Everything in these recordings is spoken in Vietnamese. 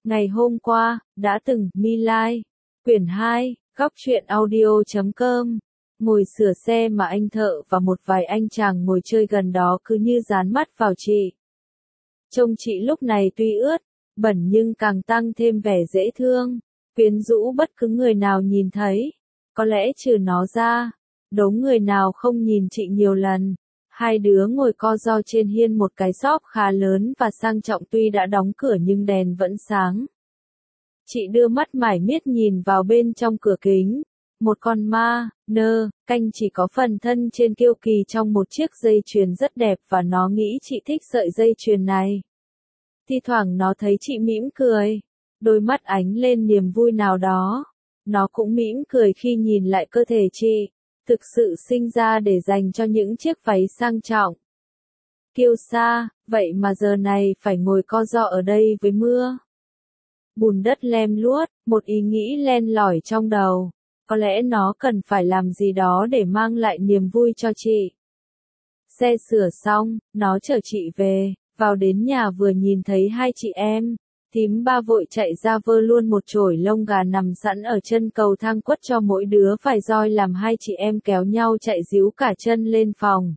Ngày hôm qua, đã từng, My Lai. Quyển 2, góc truyện audio.com. Ngồi sửa xe mà anh thợ và một vài anh chàng ngồi chơi gần đó cứ như dán mắt vào chị. Trông chị lúc này tuy ướt, bẩn nhưng càng tăng thêm vẻ dễ thương, quyến rũ bất cứ người nào nhìn thấy. Có lẽ trừ nó ra, đống người nào không nhìn chị nhiều lần. Hai đứa ngồi co ro trên hiên một cái shop khá lớn và sang trọng tuy đã đóng cửa nhưng đèn vẫn sáng. Chị đưa mắt mải miết nhìn vào bên trong cửa kính. Một con ma, canh chỉ có phần thân trên kiêu kỳ trong một chiếc dây chuyền rất đẹp và nó nghĩ chị thích sợi dây chuyền này. Thi thoảng nó thấy chị mỉm cười, đôi mắt ánh lên niềm vui nào đó. Nó cũng mỉm cười khi nhìn lại cơ thể chị, thực sự sinh ra để dành cho những chiếc váy sang trọng. Kiêu sa, vậy mà giờ này phải ngồi co ro ở đây với mưa. Bùn đất lem luốt, một ý nghĩ len lỏi trong đầu. Có lẽ nó cần phải làm gì đó để mang lại niềm vui cho chị. Xe sửa xong, nó chở chị về, vào đến nhà vừa nhìn thấy hai chị em. Thím ba vội chạy ra vơ luôn một chổi lông gà nằm sẵn ở chân cầu thang quất cho mỗi đứa vài roi làm hai chị em kéo nhau chạy díu cả chân lên phòng.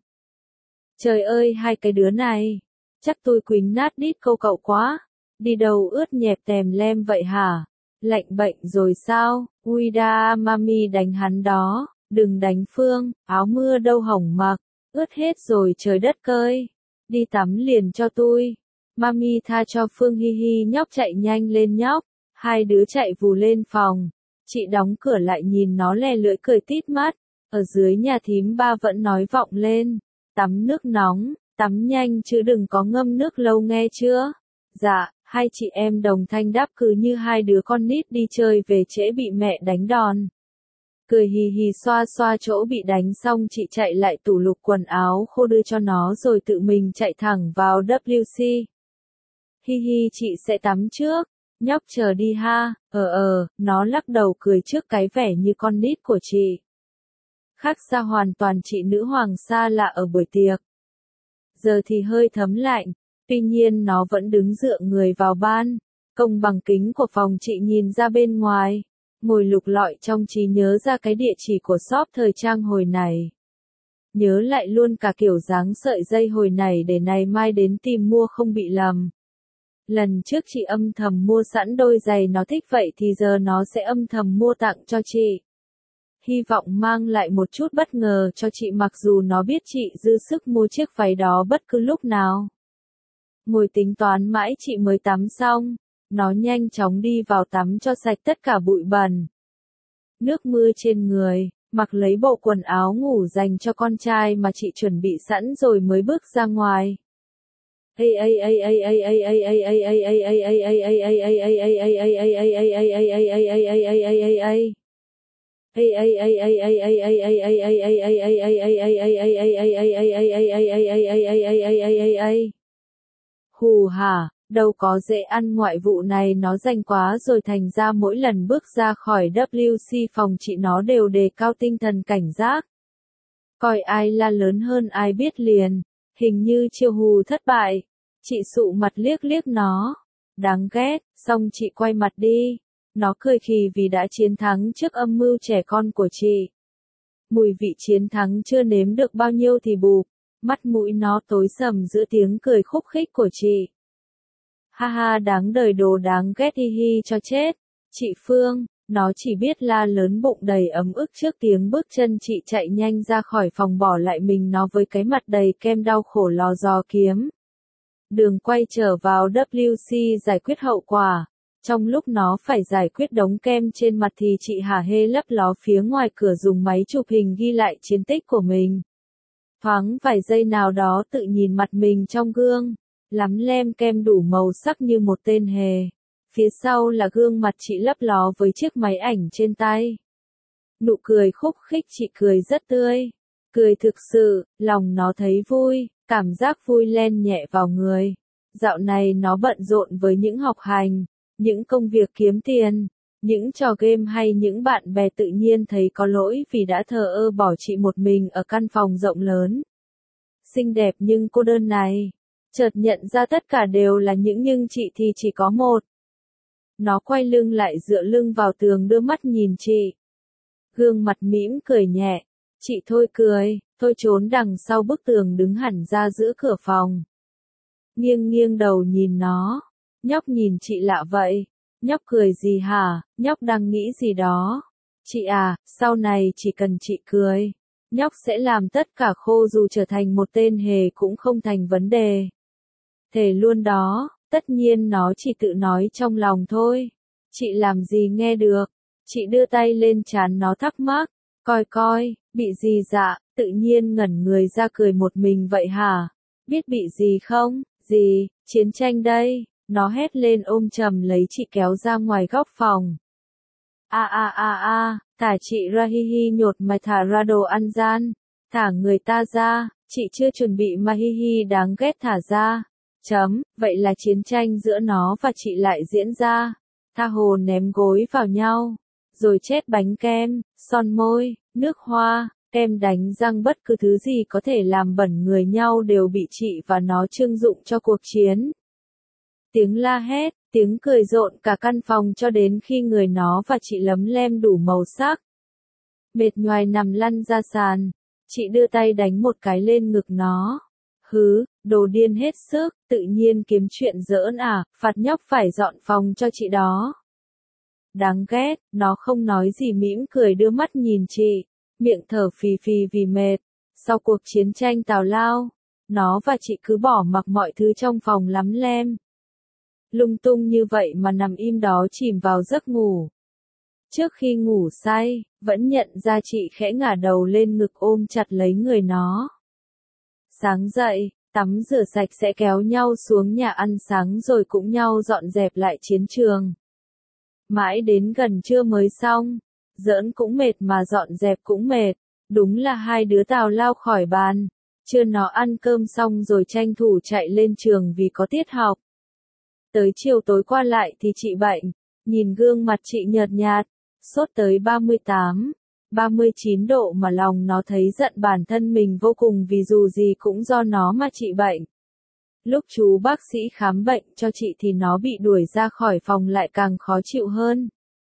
Trời ơi hai cái đứa này, chắc tôi quỳnh nát đít câu cậu quá, đi đâu ướt nhẹp tèm lem vậy hả? Lạnh bệnh rồi sao? Ui da mami đánh hắn đó, đừng đánh Phương, áo mưa đâu hỏng mặc, ướt hết rồi trời đất ơi, đi tắm liền cho tôi. Mami tha cho Phương hi hi nhóc chạy nhanh lên nhóc, hai đứa chạy vù lên phòng, chị đóng cửa lại nhìn nó lè lưỡi cười tít mắt, ở dưới nhà thím ba vẫn nói vọng lên, tắm nước nóng, tắm nhanh chứ đừng có ngâm nước lâu nghe chưa? Dạ, hai chị em đồng thanh đáp cứ như hai đứa con nít đi chơi về trễ bị mẹ đánh đòn. Cười hì hì xoa xoa chỗ bị đánh xong chị chạy lại tủ lục quần áo khô đưa cho nó rồi tự mình chạy thẳng vào WC. Hi hi chị sẽ tắm trước, nhóc chờ đi ha, nó lắc đầu cười trước cái vẻ như con nít của chị. Khác xa hoàn toàn chị nữ hoàng xa lạ ở buổi tiệc. Giờ thì hơi thấm lạnh, tuy nhiên nó vẫn đứng dựa người vào ban, công bằng kính của phòng chị nhìn ra bên ngoài, ngồi lục lọi trong trí nhớ ra cái địa chỉ của shop thời trang hồi này. Nhớ lại luôn cả kiểu dáng sợi dây hồi này để ngày mai đến tìm mua không bị lầm. Lần trước chị âm thầm mua sẵn đôi giày nó thích vậy thì giờ nó sẽ âm thầm mua tặng cho chị. Hy vọng mang lại một chút bất ngờ cho chị mặc dù nó biết chị dư sức mua chiếc váy đó bất cứ lúc nào. Ngồi tính toán mãi chị mới tắm xong, nó nhanh chóng đi vào tắm cho sạch tất cả bụi bẩn. Nước mưa trên người, mặc lấy bộ quần áo ngủ dành cho con trai mà chị chuẩn bị sẵn rồi mới bước ra ngoài. Hù hả, đâu có dễ ăn ngoại vụ này nó rành quá rồi thành ra mỗi lần bước ra khỏi WC phòng chị nó đều đề cao tinh thần cảnh giác. Coi ai la lớn hơn ai biết liền, hình như chiêu hù thất bại. Chị sụ mặt liếc liếc nó, đáng ghét, xong chị quay mặt đi. Nó cười khì vì đã chiến thắng trước âm mưu trẻ con của chị. Mùi vị chiến thắng chưa nếm được bao nhiêu thì bụp, mắt mũi nó tối sầm giữa tiếng cười khúc khích của chị. Ha ha đáng đời đồ đáng ghét hi hi cho chết. Chị Phương, nó chỉ biết la lớn bụng đầy ấm ức trước tiếng bước chân chị chạy nhanh ra khỏi phòng bỏ lại mình nó với cái mặt đầy kem đau khổ lò dò kiếm. Đường quay trở vào WC giải quyết hậu quả. Trong lúc nó phải giải quyết đống kem trên mặt thì chị hả hê lấp ló phía ngoài cửa dùng máy chụp hình ghi lại chiến tích của mình. Thoáng vài giây nào đó tự nhìn mặt mình trong gương, lắm lem kem đủ màu sắc như một tên hề. Phía sau là gương mặt chị lấp ló với chiếc máy ảnh trên tay. Nụ cười khúc khích chị cười rất tươi. Cười thực sự, lòng nó thấy vui, cảm giác vui len nhẹ vào người. Dạo này nó bận rộn với những học hành, những công việc kiếm tiền, những trò game hay những bạn bè tự nhiên thấy có lỗi vì đã thờ ơ bỏ chị một mình ở căn phòng rộng lớn. Xinh đẹp nhưng cô đơn này. Chợt nhận ra tất cả đều là những nhưng chị thì chỉ có một. Nó quay lưng lại dựa lưng vào tường đưa mắt nhìn chị. Gương mặt mỉm cười nhẹ. Chị thôi cười, thôi trốn đằng sau bức tường đứng hẳn ra giữa cửa phòng. Nghiêng nghiêng đầu nhìn nó. Nhóc nhìn chị lạ vậy. Nhóc cười gì hả? Nhóc đang nghĩ gì đó. Chị à, sau này chỉ cần chị cười, nhóc sẽ làm tất cả khô dù trở thành một tên hề cũng không thành vấn đề. Thề luôn đó, tất nhiên nó chỉ tự nói trong lòng thôi. Chị làm gì nghe được. Chị đưa tay lên trán nó thắc mắc. Coi coi, bị gì dạ, tự nhiên ngẩn người ra cười một mình vậy hả? Biết bị gì không? Gì, chiến tranh đây. Nó hét lên ôm chầm lấy chị kéo ra ngoài góc phòng. Thả chị ra hi hi nhột mày thả ra đồ ăn gian. Thả người ta ra, chị chưa chuẩn bị mà hi hi đáng ghét thả ra. Vậy là chiến tranh giữa nó và chị lại diễn ra. Tha hồ ném gối vào nhau. Rồi chết bánh kem, son môi, nước hoa, kem đánh răng bất cứ thứ gì có thể làm bẩn người nhau đều bị chị và nó trưng dụng cho cuộc chiến. Tiếng la hét, tiếng cười rộn cả căn phòng cho đến khi người nó và chị lấm lem đủ màu sắc. Mệt nhoài nằm lăn ra sàn, chị đưa tay đánh một cái lên ngực nó. Hứ, đồ điên hết sức, tự nhiên kiếm chuyện giỡn à, phạt nhóc phải dọn phòng cho chị đó. Đáng ghét, nó không nói gì mỉm cười đưa mắt nhìn chị, miệng thở phì phì vì mệt. Sau cuộc chiến tranh tào lao, nó và chị cứ bỏ mặc mọi thứ trong phòng lắm lem. Lung tung như vậy mà nằm im đó chìm vào giấc ngủ. Trước khi ngủ say, vẫn nhận ra chị khẽ ngả đầu lên ngực ôm chặt lấy người nó. Sáng dậy, tắm rửa sạch sẽ kéo nhau xuống nhà ăn sáng rồi cũng nhau dọn dẹp lại chiến trường. Mãi đến gần trưa mới xong, giỡn cũng mệt mà dọn dẹp cũng mệt, đúng là hai đứa tào lao khỏi bàn. Trưa nó ăn cơm xong rồi tranh thủ chạy lên trường vì có tiết học. Tới chiều tối qua lại thì chị bệnh, nhìn gương mặt chị nhợt nhạt, sốt tới 38, 39 độ mà lòng nó thấy giận bản thân mình vô cùng vì dù gì cũng do nó mà chị bệnh. Lúc chú bác sĩ khám bệnh cho chị thì nó bị đuổi ra khỏi phòng lại càng khó chịu hơn.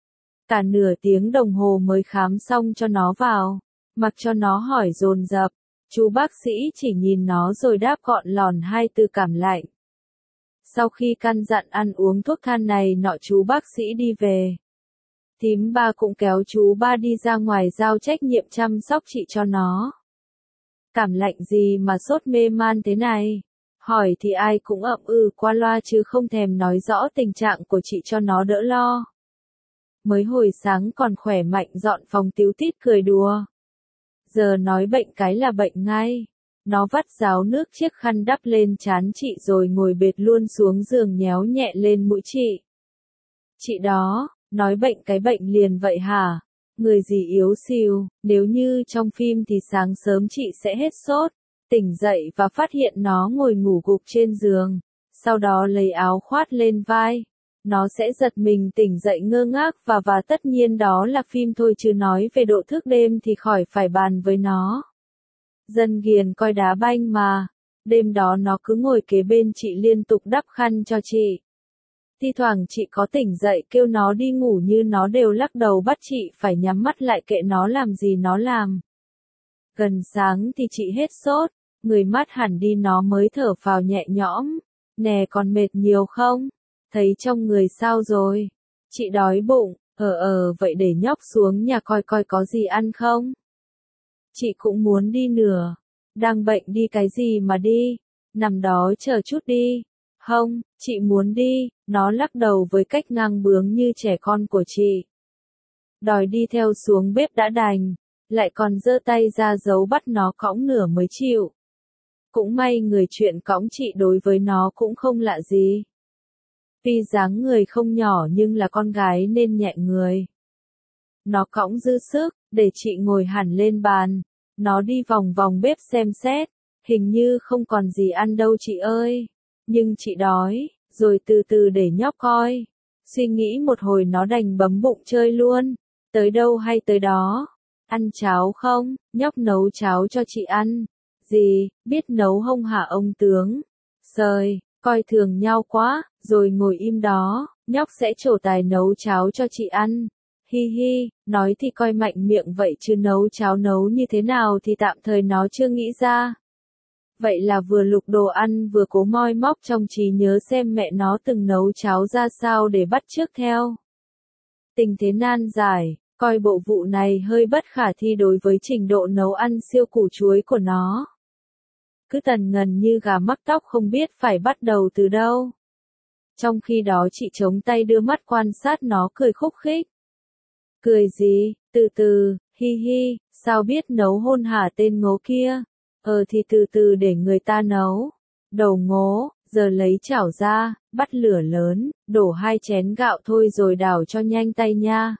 Cả nửa tiếng đồng hồ mới khám xong cho nó vào, mặc cho nó hỏi dồn dập, chú bác sĩ chỉ nhìn nó rồi đáp gọn lòn hai từ cảm lạnh. Sau khi căn dặn ăn uống thuốc than này nọ chú bác sĩ đi về. Thím ba cũng kéo chú ba đi ra ngoài giao trách nhiệm chăm sóc chị cho nó. Cảm lạnh gì mà sốt mê man thế này? Hỏi thì ai cũng ậm ừ qua loa chứ không thèm nói rõ tình trạng của chị cho nó đỡ lo. Mới hồi sáng còn khỏe mạnh dọn phòng tíu tít cười đùa. Giờ nói bệnh cái là bệnh ngay. Nó vắt ráo nước chiếc khăn đắp lên trán chị rồi ngồi bệt luôn xuống giường nhéo nhẹ lên mũi chị. Chị đó, nói bệnh cái bệnh liền vậy hả? Người gì yếu xìu, nếu như trong phim thì sáng sớm chị sẽ hết sốt, tỉnh dậy và phát hiện nó ngồi ngủ gục trên giường, sau đó lấy áo khoát lên vai. Nó sẽ giật mình tỉnh dậy ngơ ngác và tất nhiên đó là phim thôi chứ nói về độ thức đêm thì khỏi phải bàn với nó. Dân ghiền coi đá banh mà, đêm đó nó cứ ngồi kế bên chị liên tục đắp khăn cho chị. Thi thoảng chị có tỉnh dậy kêu nó đi ngủ như nó đều lắc đầu bắt chị phải nhắm mắt lại kệ nó làm gì nó làm. Gần sáng thì chị hết sốt, người mát hẳn đi nó mới thở phào nhẹ nhõm. Nè còn mệt nhiều không? Thấy trong người sao rồi? Chị đói bụng, vậy để nhóc xuống nhà coi coi có gì ăn không? Chị cũng muốn đi nửa. Đang bệnh đi cái gì mà đi? Nằm đó chờ chút đi. Không, chị muốn đi. Nó lắc đầu với cách ngang bướng như trẻ con của chị. Đòi đi theo xuống bếp đã đành, lại còn giơ tay ra giấu bắt nó cõng nửa mới chịu. Cũng may người chuyện cõng chị đối với nó cũng không lạ gì. Tuy dáng người không nhỏ nhưng là con gái nên nhẹ người. Nó cõng dư sức, để chị ngồi hẳn lên bàn. Nó đi vòng vòng bếp xem xét, hình như không còn gì ăn đâu chị ơi. Nhưng chị đói, rồi từ từ để nhóc coi. Suy nghĩ một hồi nó đành bấm bụng chơi luôn. Tới đâu hay tới đó. Ăn cháo không? Nhóc nấu cháo cho chị ăn. Gì, biết nấu không hả ông tướng? Sời, coi thường nhau quá, rồi ngồi im đó. nhóc sẽ trổ tài nấu cháo cho chị ăn. Hi hi, nói thì coi mạnh miệng vậy chứ nấu cháo nấu như thế nào thì tạm thời nó chưa nghĩ ra. Vậy là vừa lục đồ ăn vừa cố moi móc trong trí nhớ xem mẹ nó từng nấu cháo ra sao để bắt chước theo. Tình thế nan giải, coi bộ vụ này hơi bất khả thi đối với trình độ nấu ăn siêu củ chuối của nó. Cứ tần ngần như gà mắc tóc không biết phải bắt đầu từ đâu. Trong khi đó chị chống tay đưa mắt quan sát nó cười khúc khích. Cười gì, từ từ, hi hi, sao biết nấu hôn hả tên ngố kia? Thì từ từ để người ta nấu. Đầu ngố, giờ lấy chảo ra, bắt lửa lớn, đổ 2 chén gạo thôi rồi đảo cho nhanh tay nha.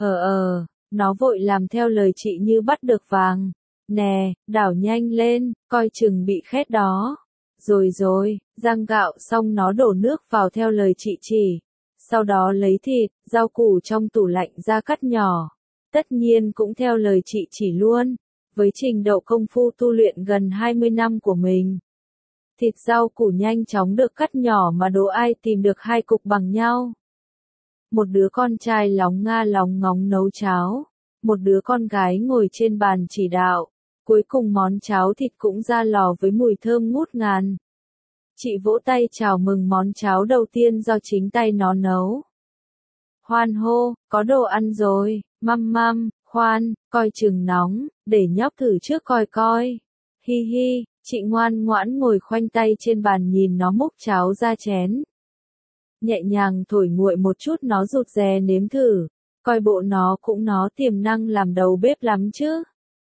Nó vội làm theo lời chị như bắt được vàng. Nè, đảo nhanh lên, coi chừng bị khét đó. Rồi, rang gạo xong nó đổ nước vào theo lời chị chỉ. Sau đó lấy thịt, rau củ trong tủ lạnh ra cắt nhỏ. Tất nhiên cũng theo lời chị chỉ luôn. Với trình độ công phu tu luyện gần 20 năm của mình. Thịt rau củ nhanh chóng được cắt nhỏ mà đố ai tìm được 2 cục bằng nhau. Một đứa con trai lóng nga lóng ngóng nấu cháo. Một đứa con gái ngồi trên bàn chỉ đạo. Cuối cùng món cháo thịt cũng ra lò với mùi thơm ngút ngàn. Chị vỗ tay chào mừng món cháo đầu tiên do chính tay nó nấu. Hoan hô, có đồ ăn rồi, măm, khoan, coi chừng nóng, để nhóc thử trước coi coi. Hi hi, chị ngoan ngoãn ngồi khoanh tay trên bàn nhìn nó múc cháo ra chén. Nhẹ nhàng thổi nguội một chút nó rụt rè nếm thử, coi bộ nó cũng tiềm năng làm đầu bếp lắm chứ.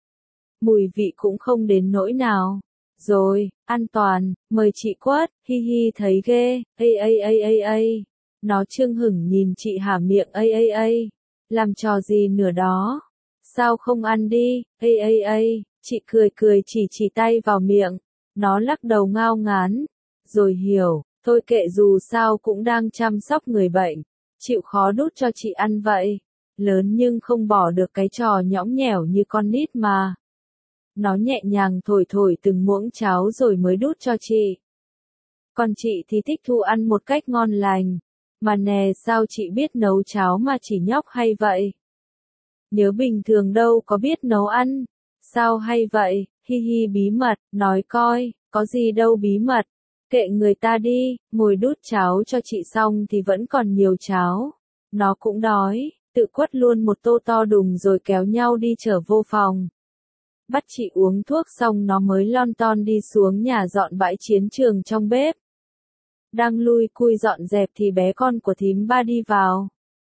Mùi vị cũng không đến nỗi nào. Rồi, an toàn, mời chị quất, hi hi thấy ghê, ây. Nó chưng hửng nhìn chị há miệng ây. Làm trò gì nữa đó? Sao không ăn đi, ây. Chị cười chỉ tay vào miệng. Nó lắc đầu ngao ngán. Rồi hiểu, thôi kệ dù sao cũng đang chăm sóc người bệnh. Chịu khó đút cho chị ăn vậy. Lớn nhưng không bỏ được cái trò nhõng nhẽo như con nít mà. Nó nhẹ nhàng thổi từng muỗng cháo rồi mới đút cho chị. Còn chị thì thích thu ăn một cách ngon lành. Mà nè sao chị biết nấu cháo mà chỉ nhóc hay vậy? Nhớ bình thường đâu có biết nấu ăn. Sao hay vậy, hi hi bí mật, nói coi, có gì đâu bí mật. Kệ người ta đi, ngồi đút cháo cho chị xong thì vẫn còn nhiều cháo. Nó cũng đói, tự quất luôn một tô to đùng rồi kéo nhau đi trở vô phòng. Bắt chị uống thuốc xong nó mới lon ton đi xuống nhà dọn bãi chiến trường trong bếp. Đang lui cui dọn dẹp thì bé con của thím ba đi vào.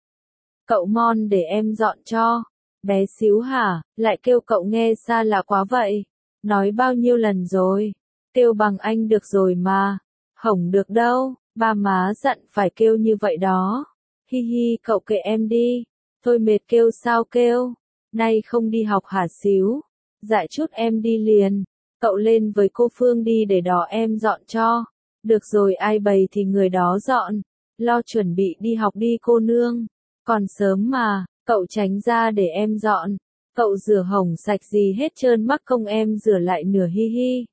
Cậu Mon để em dọn cho. Bé xíu hả, lại kêu cậu nghe xa lạ quá vậy. Nói bao nhiêu lần rồi. Kêu bằng anh được rồi mà. Hổng được đâu, ba má dặn phải kêu như vậy đó. Hi hi cậu kệ em đi. Thôi mệt kêu sao kêu. Nay không đi học hả xíu. Dạy chút em đi liền. Cậu lên với cô Phương đi để đó em dọn cho. Được rồi ai bày thì người đó dọn. Lo chuẩn bị đi học đi cô nương. Còn sớm mà, cậu tránh ra để em dọn. Cậu rửa hỏng sạch gì hết trơn mắc công em rửa lại nửa hi hi.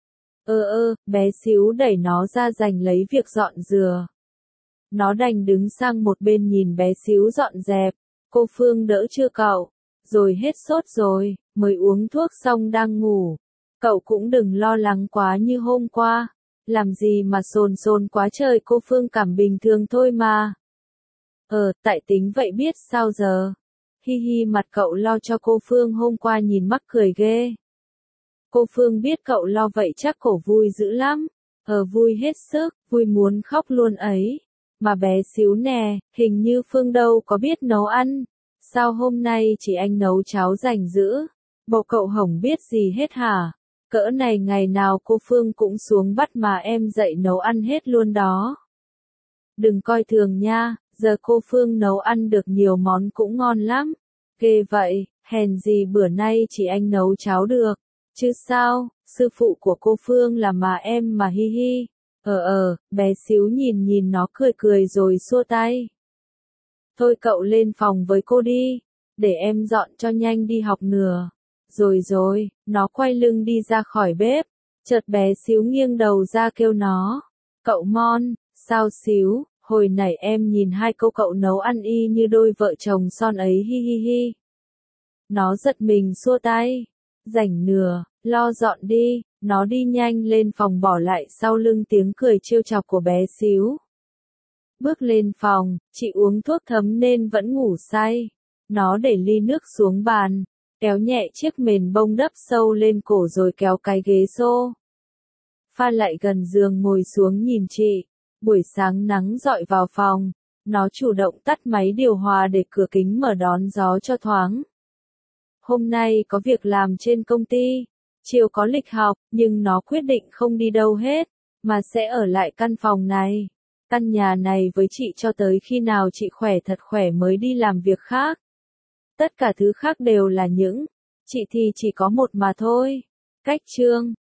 Bé xíu đẩy nó ra giành lấy việc dọn dừa. Nó đành đứng sang một bên nhìn bé xíu dọn dẹp. Cô Phương đỡ chưa cậu? Rồi hết sốt rồi, mới uống thuốc xong đang ngủ. Cậu cũng đừng lo lắng quá như hôm qua. Làm gì mà sồn quá trời cô Phương cảm bình thường thôi mà. Tại tính vậy biết sao giờ. Hi hi mặt cậu lo cho cô Phương hôm qua nhìn mắc cười ghê. Cô Phương biết cậu lo vậy chắc cổ vui dữ lắm. Vui hết sức, vui muốn khóc luôn ấy. Mà bé xíu nè, hình như Phương đâu có biết nấu ăn. Sao hôm nay chỉ anh nấu cháo rành dữ? Bộ cậu hổng biết gì hết hả? Cỡ này ngày nào cô Phương cũng xuống bắt mà em dạy nấu ăn hết luôn đó. Đừng coi thường nha, giờ cô Phương nấu ăn được nhiều món cũng ngon lắm. Ghê vậy, hèn gì bữa nay chỉ anh nấu cháo được. Chứ sao, sư phụ của cô Phương là mà em mà hi hi. Bé xíu nhìn nó cười rồi xua tay. Thôi cậu lên phòng với cô đi, để em dọn cho nhanh đi học nửa. Rồi, nó quay lưng đi ra khỏi bếp, chợt bé xíu nghiêng đầu ra kêu nó. Cậu Mon, sao xíu, Hồi nãy em nhìn hai cô cậu nấu ăn y như đôi vợ chồng son ấy hi hi hi. Nó giật mình xua tay. Rảnh nửa, lo dọn đi, nó đi nhanh lên phòng bỏ lại sau lưng tiếng cười trêu chọc của bé xíu. Bước lên phòng, chị uống thuốc thấm nên vẫn ngủ say. Nó để ly nước xuống bàn, kéo nhẹ chiếc mền bông đắp sâu lên cổ rồi kéo cái ghế xô. Pha lại gần giường ngồi xuống nhìn chị. Buổi sáng nắng rọi vào phòng, nó chủ động tắt máy điều hòa để cửa kính mở đón gió cho thoáng. Hôm nay có việc làm trên công ty, chiều có lịch học, nhưng nó quyết định không đi đâu hết, mà sẽ ở lại căn phòng này, căn nhà này với chị cho tới khi nào chị khỏe thật khỏe mới đi làm việc khác. Tất cả thứ khác đều là những, chị thì chỉ có một mà thôi. Cách chương